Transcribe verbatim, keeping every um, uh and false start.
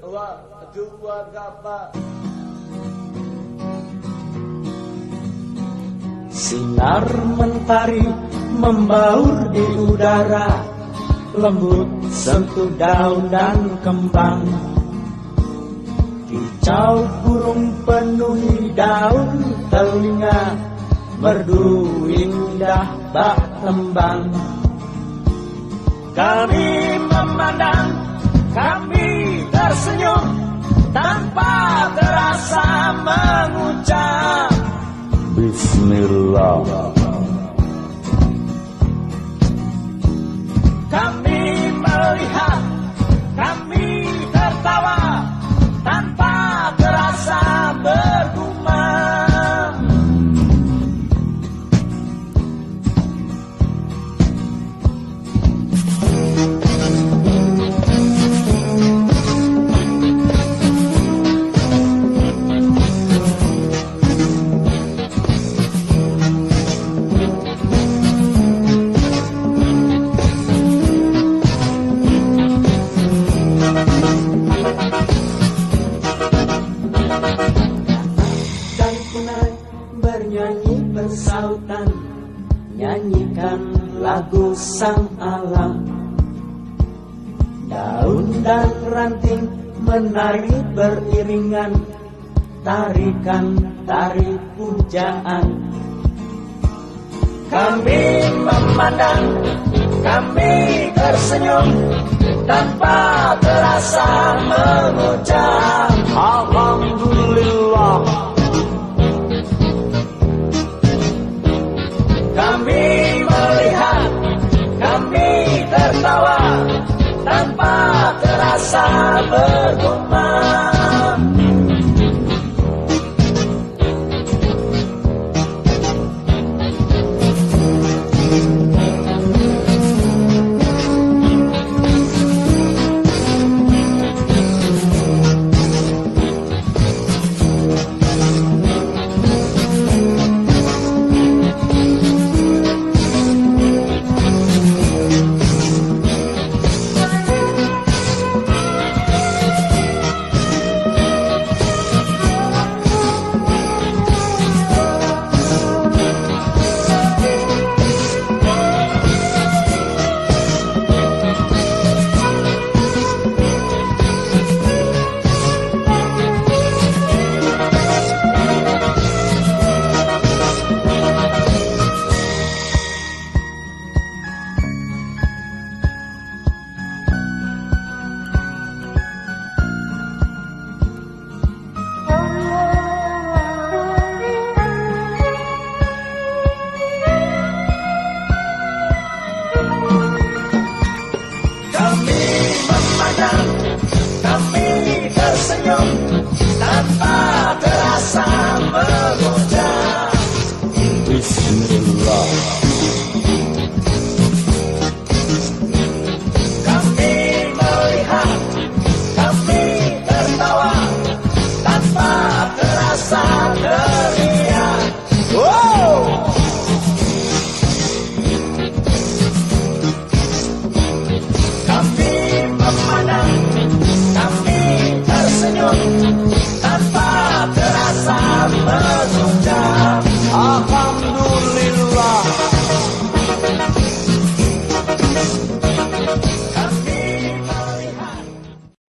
Wah, dua kapal. Sinar mentari membaur di udara, lembut sentuh daun dan kembang. Kicau burung penuhi daun telinga, merdu indah bak tembang. Kami memandang, kami tersenyum, tanpa terasa mengucap Bismillah. Kami melihat, kami tertawa, tanpa terasa bergumam. Bernyanyi bersautan, nyanyikan lagu sang alam. Daun dan ranting menari beriringan, tarikan tari pujaan. Kami memandang, kami tersenyum, tanpa terasa mengucap Alhamdulillah. Kami melihat, kami tertawa, tanpa terasa bergumam. Kami tersenyum, tanpa terasa mengucap Bismillah. Kami melihat,